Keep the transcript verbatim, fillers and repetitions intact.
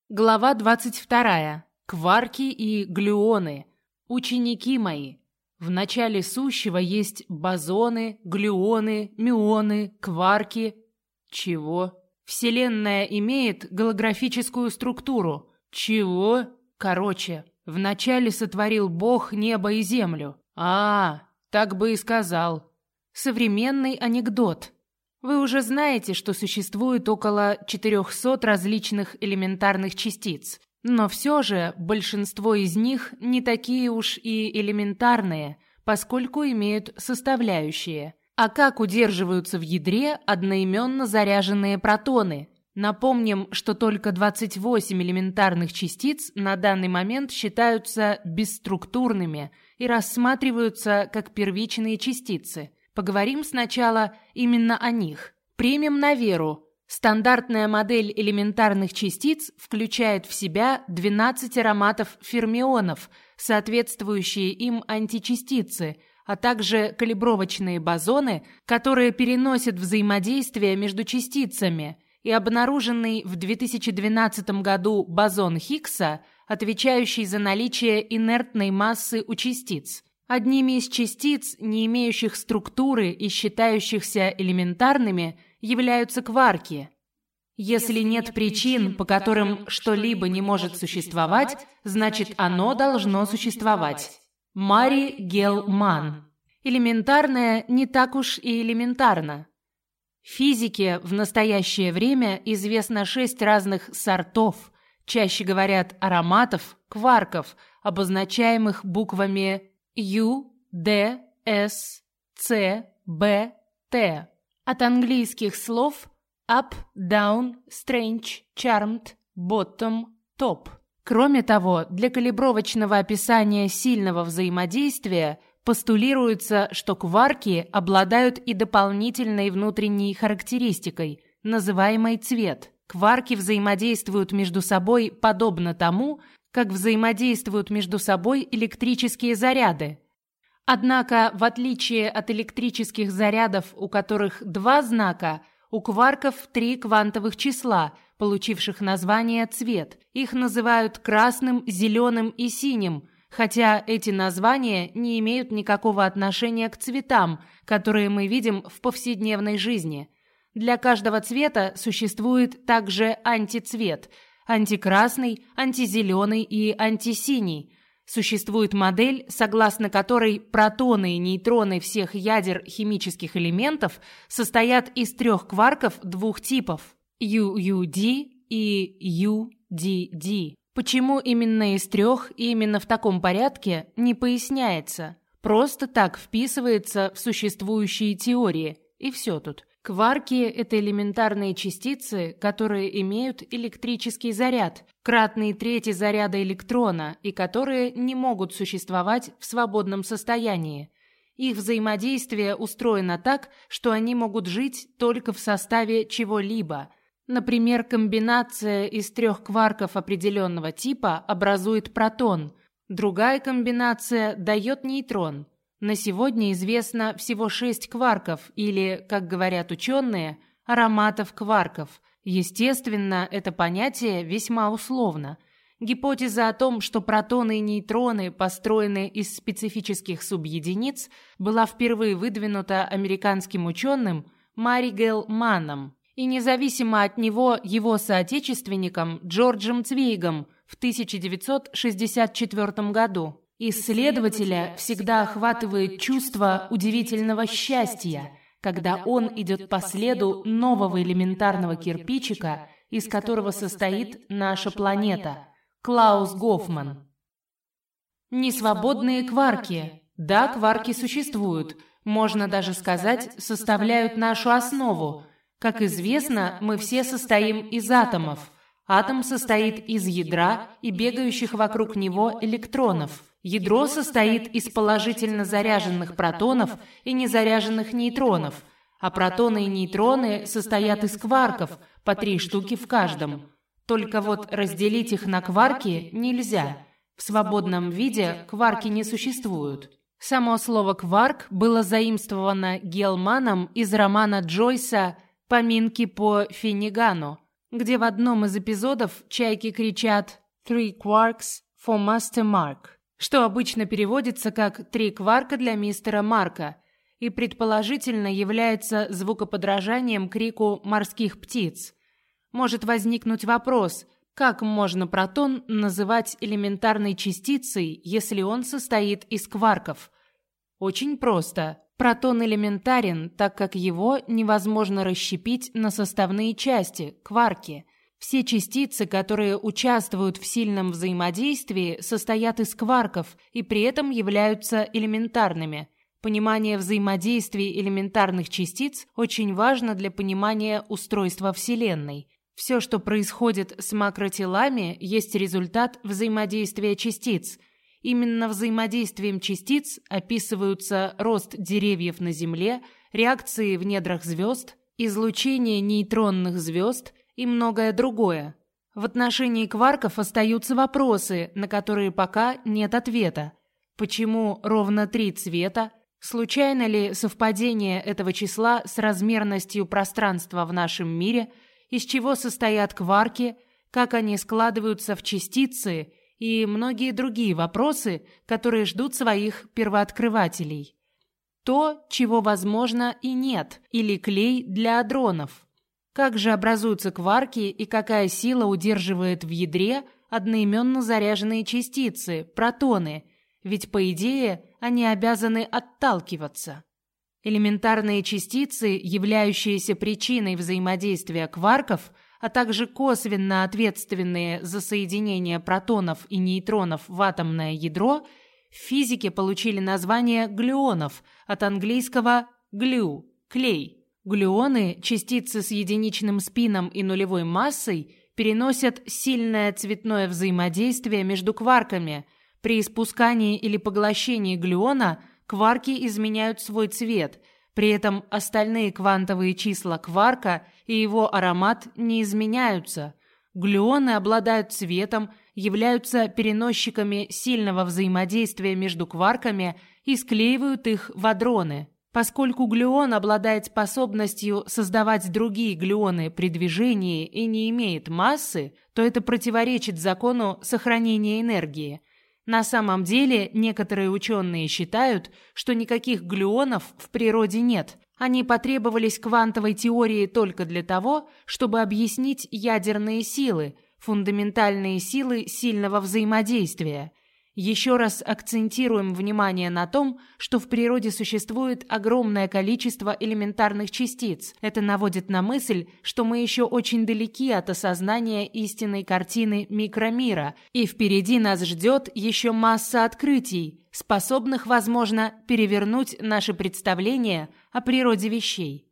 Глава двадцать вторая. Кварки и глюоны. Ученики мои. В начале сущего есть бозоны, глюоны, мюоны, кварки. Чего? Вселенная имеет голографическую структуру. Чего? Короче, вначале сотворил Бог небо и землю. А, так бы и сказал. Современный анекдот. Вы уже знаете, что существует около четырехсот различных элементарных частиц. Но все же большинство из них не такие уж и элементарные, поскольку имеют составляющие. А как удерживаются в ядре одноименно заряженные протоны? Напомним, что только двадцать восемь элементарных частиц на данный момент считаются бесструктурными и рассматриваются как первичные частицы. Поговорим сначала именно о них. Примем на веру. Стандартная модель элементарных частиц включает в себя двенадцать ароматов фермионов, соответствующие им античастицы, а также калибровочные бозоны, которые переносят взаимодействие между частицами, и обнаруженный в две тысячи двенадцатом году бозон Хиггса, отвечающий за наличие инертной массы у частиц. Одними из частиц, не имеющих структуры и считающихся элементарными, являются кварки. Если нет причин, по которым что-либо не может существовать, значит оно должно существовать. Мари Гел-Манн. Элементарное не так уж и элементарно. В физике в настоящее время известно шесть разных сортов, чаще говорят ароматов, кварков, обозначаемых буквами U, D, S, C, B, T. От английских слов up, down, strange, charmed, bottom, top. Кроме того, для калибровочного описания сильного взаимодействия постулируется, что кварки обладают и дополнительной внутренней характеристикой, называемой цвет. Кварки взаимодействуют между собой подобно тому, как взаимодействуют между собой электрические заряды. Однако, в отличие от электрических зарядов, у которых два знака, у кварков три квантовых числа, получивших название цвет. Их называют красным, зеленым и синим, хотя эти названия не имеют никакого отношения к цветам, которые мы видим в повседневной жизни. Для каждого цвета существует также антицвет – антикрасный, антизеленый и антисиний. Существует модель, согласно которой протоны и нейтроны всех ядер химических элементов состоят из трех кварков двух типов – ю ю ди и ю ди ди. Почему именно из трех и именно в таком порядке, не поясняется. Просто так вписывается в существующие теории, и все тут. Кварки – это элементарные частицы, которые имеют электрический заряд, кратный трети заряда электрона, и которые не могут существовать в свободном состоянии. Их взаимодействие устроено так, что они могут жить только в составе чего-либо. Например, комбинация из трех кварков определенного типа образует протон, другая комбинация дает нейтрон. На сегодня известно всего шесть кварков, или, как говорят ученые, ароматов кварков. Естественно, это понятие весьма условно. Гипотеза о том, что протоны и нейтроны построены из специфических субъединиц, была впервые выдвинута американским ученым Мари Гел-Манном и независимо от него его соотечественником Джорджем Цвейгом в тысяча девятьсот шестьдесят четвёртом году. Исследователя всегда охватывает чувство удивительного счастья, когда он идет по следу нового элементарного кирпичика, из которого состоит наша планета. Клаус Гофман. Несвободные кварки. Да, кварки существуют. Можно даже сказать, составляют нашу основу. Как известно, мы все состоим из атомов. Атом состоит из ядра и бегающих вокруг него электронов. Ядро состоит из положительно заряженных протонов и незаряженных нейтронов, а протоны и нейтроны состоят из кварков, по три штуки в каждом. Только вот разделить их на кварки нельзя. В свободном виде кварки не существуют. Само слово «кварк» было заимствовано Гел-Манном из романа Джойса «Поминки по Финнигану». где в одном из эпизодов чайки кричат «Three quarks for Master Mark», что обычно переводится как «три кварка для мистера Марка», и предположительно является звукоподражанием крику морских птиц. Может возникнуть вопрос, как можно протон называть элементарной частицей, если он состоит из кварков? Очень просто. Протон элементарен, так как его невозможно расщепить на составные части, кварки. Все частицы, которые участвуют в сильном взаимодействии, состоят из кварков и при этом являются элементарными. Понимание взаимодействий элементарных частиц очень важно для понимания устройства Вселенной. Все, что происходит с макротелами, есть результат взаимодействия частиц. Именно взаимодействием частиц описываются рост деревьев на Земле, реакции в недрах звезд, излучение нейтронных звезд и многое другое. В отношении кварков остаются вопросы, на которые пока нет ответа. Почему ровно три цвета? Случайно ли совпадение этого числа с размерностью пространства в нашем мире? Из чего состоят кварки? Как они складываются в частицы? И многие другие вопросы, которые ждут своих первооткрывателей. То, чего возможно и нет, или клей для адронов. Как же образуются кварки и какая сила удерживает в ядре одноименно заряженные частицы, протоны? Ведь, по идее, они обязаны отталкиваться. Элементарные частицы, являющиеся причиной взаимодействия кварков, а также косвенно ответственные за соединение протонов и нейтронов в атомное ядро, в физике получили название глюонов, от английского glue – клей. Глюоны, частицы с единичным спином и нулевой массой, переносят сильное цветное взаимодействие между кварками. При испускании или поглощении глюона кварки изменяют свой цвет, при этом остальные квантовые числа кварка и его аромат не изменяются. Глюоны обладают цветом, являются переносчиками сильного взаимодействия между кварками и склеивают их в адроны. Поскольку глюон обладает способностью создавать другие глюоны при движении и не имеет массы, то это противоречит закону сохранения энергии. На самом деле, некоторые ученые считают, что никаких глюонов в природе нет. Они потребовались квантовой теории только для того, чтобы объяснить ядерные силы, фундаментальные силы сильного взаимодействия. Еще раз акцентируем внимание на том, что в природе существует огромное количество элементарных частиц. Это наводит на мысль, что мы еще очень далеки от осознания истинной картины микромира, и впереди нас ждет еще масса открытий, способных, возможно, перевернуть наше представление о природе вещей.